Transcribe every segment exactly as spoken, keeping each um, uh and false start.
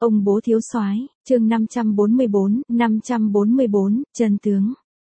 Ông bố thiếu soái, chương năm trăm bốn mươi bốn, năm trăm bốn mươi bốn, chân tướng.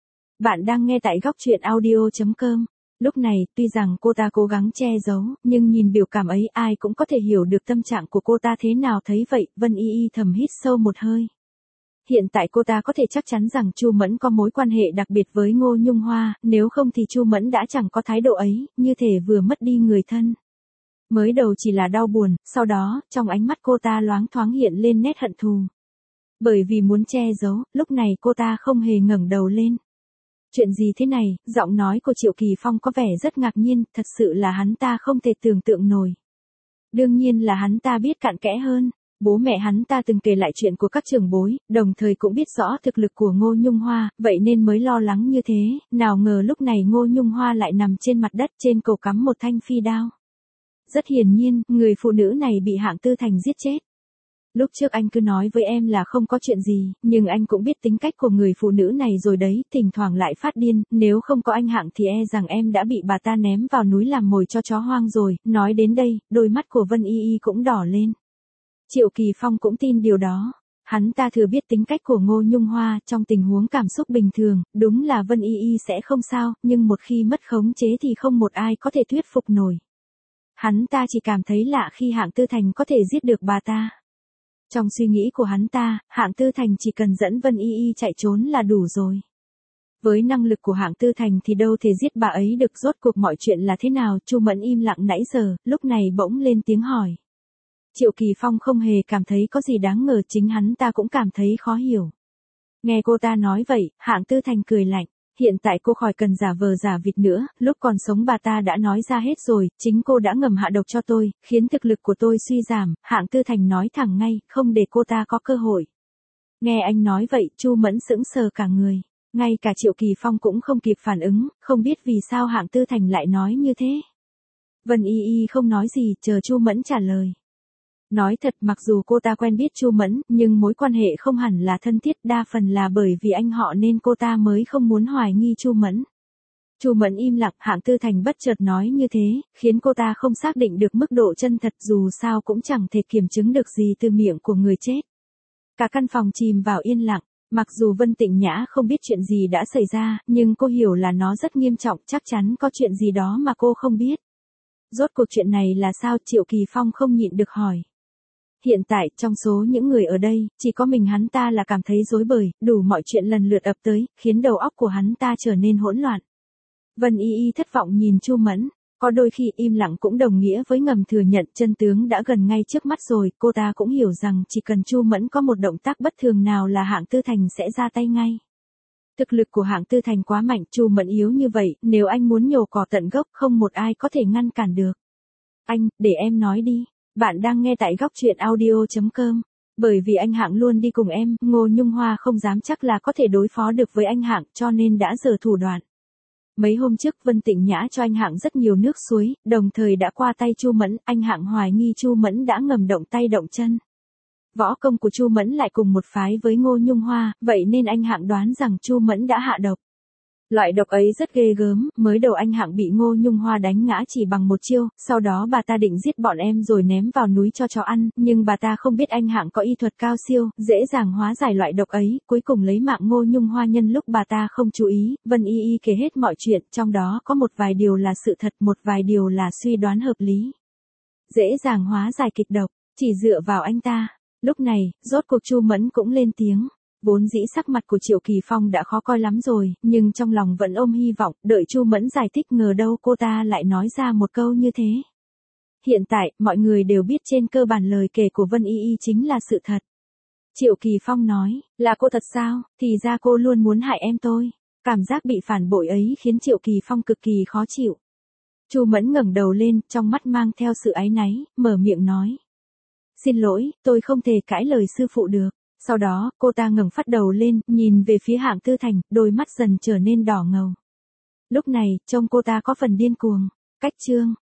Bạn đang nghe tại góc truyện audio chấm com. Lúc này, tuy rằng cô ta cố gắng che giấu, nhưng nhìn biểu cảm ấy ai cũng có thể hiểu được tâm trạng của cô ta thế nào. Thấy vậy, Vân Y Y thầm hít sâu một hơi. Hiện tại cô ta có thể chắc chắn rằng Chu Mẫn có mối quan hệ đặc biệt với Ngô Nhung Hoa, nếu không thì Chu Mẫn đã chẳng có thái độ ấy, như thể vừa mất đi người thân. Mới đầu chỉ là đau buồn, sau đó, trong ánh mắt cô ta loáng thoáng hiện lên nét hận thù. Bởi vì muốn che giấu, lúc này cô ta không hề ngẩng đầu lên. Chuyện gì thế này? Giọng nói của Triệu Kỳ Phong có vẻ rất ngạc nhiên, thật sự là hắn ta không thể tưởng tượng nổi. Đương nhiên là hắn ta biết cặn kẽ hơn. Bố mẹ hắn ta từng kể lại chuyện của các trưởng bối, đồng thời cũng biết rõ thực lực của Ngô Nhung Hoa, vậy nên mới lo lắng như thế. Nào ngờ lúc này Ngô Nhung Hoa lại nằm trên mặt đất, trên cổ cắm một thanh phi đao. Rất hiển nhiên, người phụ nữ này bị Hạng Tư Thành giết chết. Lúc trước anh cứ nói với em là không có chuyện gì, nhưng anh cũng biết tính cách của người phụ nữ này rồi đấy, thỉnh thoảng lại phát điên, nếu không có anh Hạng thì e rằng em đã bị bà ta ném vào núi làm mồi cho chó hoang rồi. Nói đến đây, đôi mắt của Vân Y Y cũng đỏ lên. Triệu Kỳ Phong cũng tin điều đó. Hắn ta thừa biết tính cách của Ngô Nhung Hoa, trong tình huống cảm xúc bình thường, đúng là Vân Y Y sẽ không sao, nhưng một khi mất khống chế thì không một ai có thể thuyết phục nổi. Hắn ta chỉ cảm thấy lạ khi Hạng Tư Thành có thể giết được bà ta. Trong suy nghĩ của hắn ta, Hạng Tư Thành chỉ cần dẫn Vân Y Y chạy trốn là đủ rồi. Với năng lực của Hạng Tư Thành thì đâu thể giết bà ấy được. Rốt cuộc mọi chuyện là thế nào? Chu Mẫn im lặng nãy giờ, lúc này bỗng lên tiếng hỏi. Triệu Kỳ Phong không hề cảm thấy có gì đáng ngờ, chính hắn ta cũng cảm thấy khó hiểu. Nghe cô ta nói vậy, Hạng Tư Thành cười lạnh. Hiện tại cô khỏi cần giả vờ giả vịt nữa, lúc còn sống bà ta đã nói ra hết rồi, chính cô đã ngầm hạ độc cho tôi, khiến thực lực của tôi suy giảm. Hạng Tư Thành nói thẳng ngay, không để cô ta có cơ hội. Nghe anh nói vậy, Chu Mẫn sững sờ cả người. Ngay cả Triệu Kỳ Phong cũng không kịp phản ứng, không biết vì sao Hạng Tư Thành lại nói như thế. Vân Y Y không nói gì, chờ Chu Mẫn trả lời. Nói thật, mặc dù cô ta quen biết Chu Mẫn, nhưng mối quan hệ không hẳn là thân thiết, đa phần là bởi vì anh họ nên cô ta mới không muốn hoài nghi Chu Mẫn. Chu Mẫn im lặng, Hạng Tư Thành bất chợt nói như thế, khiến cô ta không xác định được mức độ chân thật, dù sao cũng chẳng thể kiểm chứng được gì từ miệng của người chết. Cả căn phòng chìm vào yên lặng, mặc dù Vân Tịnh Nhã không biết chuyện gì đã xảy ra, nhưng cô hiểu là nó rất nghiêm trọng, chắc chắn có chuyện gì đó mà cô không biết. Rốt cuộc chuyện này là sao? Triệu Kỳ Phong không nhịn được hỏi. Hiện tại, trong số những người ở đây, chỉ có mình hắn ta là cảm thấy rối bời, đủ mọi chuyện lần lượt ập tới, khiến đầu óc của hắn ta trở nên hỗn loạn. Vân Y Y thất vọng nhìn Chu Mẫn, có đôi khi im lặng cũng đồng nghĩa với ngầm thừa nhận chân tướng đã gần ngay trước mắt rồi. Cô ta cũng hiểu rằng chỉ cần Chu Mẫn có một động tác bất thường nào là Hạng Tư Thành sẽ ra tay ngay. Thực lực của Hạng Tư Thành quá mạnh, Chu Mẫn yếu như vậy, nếu anh muốn nhổ cỏ tận gốc không một ai có thể ngăn cản được. Anh, để em nói đi. Bạn đang nghe tại góc truyện audio chấm com. Bởi vì anh Hạng luôn đi cùng em, Ngô Nhung Hoa không dám chắc là có thể đối phó được với anh Hạng, cho nên đã giở thủ đoạn. Mấy hôm trước Vân Tịnh Nhã cho anh Hạng rất nhiều nước suối, đồng thời đã qua tay Chu Mẫn, anh Hạng hoài nghi Chu Mẫn đã ngầm động tay động chân. Võ công của Chu Mẫn lại cùng một phái với Ngô Nhung Hoa, vậy nên anh Hạng đoán rằng Chu Mẫn đã hạ độc. Loại độc ấy rất ghê gớm, mới đầu anh Hạng bị Ngô Nhung Hoa đánh ngã chỉ bằng một chiêu, sau đó bà ta định giết bọn em rồi ném vào núi cho chó ăn, nhưng bà ta không biết anh Hạng có y thuật cao siêu, dễ dàng hóa giải loại độc ấy, cuối cùng lấy mạng Ngô Nhung Hoa nhân lúc bà ta không chú ý. Vân Y Y kể hết mọi chuyện, trong đó có một vài điều là sự thật, một vài điều là suy đoán hợp lý. Dễ dàng hóa giải kịch độc, chỉ dựa vào anh ta. Lúc này, rốt cuộc Chu Mẫn cũng lên tiếng. Vốn dĩ sắc mặt của Triệu Kỳ Phong đã khó coi lắm rồi, nhưng trong lòng vẫn ôm hy vọng, đợi Chu Mẫn giải thích, ngờ đâu cô ta lại nói ra một câu như thế. Hiện tại, mọi người đều biết trên cơ bản lời kể của Vân Y Y chính là sự thật. Triệu Kỳ Phong nói, là cô thật sao? Thì ra cô luôn muốn hại em tôi. Cảm giác bị phản bội ấy khiến Triệu Kỳ Phong cực kỳ khó chịu. Chu Mẫn ngẩng đầu lên, trong mắt mang theo sự áy náy, mở miệng nói. Xin lỗi, tôi không thể cãi lời sư phụ được. Sau đó, cô ta ngẩng phát đầu lên, nhìn về phía Hạng Tư Thành, đôi mắt dần trở nên đỏ ngầu. Lúc này, trông cô ta có phần điên cuồng. Cách chương